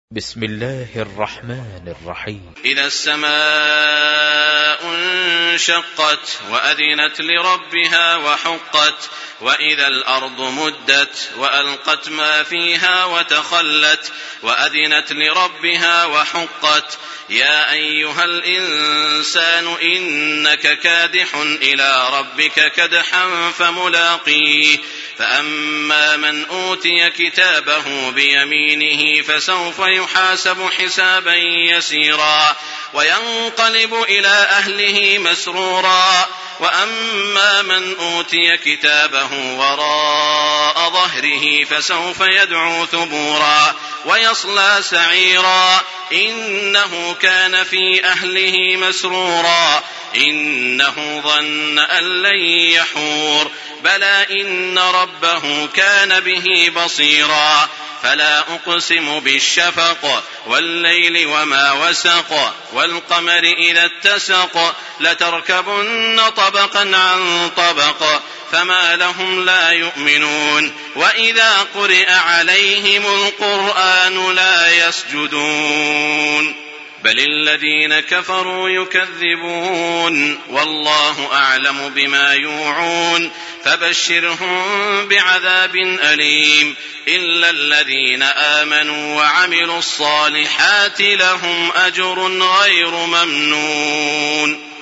بسم الله الرحمن الرحيم. إذا السماء انشقت وأذنت لربها وحقت وإذا الأرض مدت وألقت ما فيها وتخلت وأذنت لربها وحقت يا أيها الإنسان إنك كادح إلى ربك كدحا فملاقيه فأما من أوتي كتابه بيمينه فسوف يحاسب حسابا يسيرا وينقلب إلى أهله مسرورا وأما من أوتي كتابه وراء ظهره فسوف يدعو ثبورا ويصلى سعيرا إنه كان في أهله مسرورا إنه ظن أن لن يحور بلى إن ربه كان به بصيرا فلا أقسم بالشفق والليل وما وسق والقمر إذا اتسق لتركبن طبقا عن طبق فما لهم لا يؤمنون وإذا قرئ عليهم القرآن لا يسجدون بل الذين كفروا يكذبون والله أعلم بما يوعون فبشرهم بعذاب أليم إلا الذين آمنوا وعملوا الصالحات لهم أجر غير ممنون.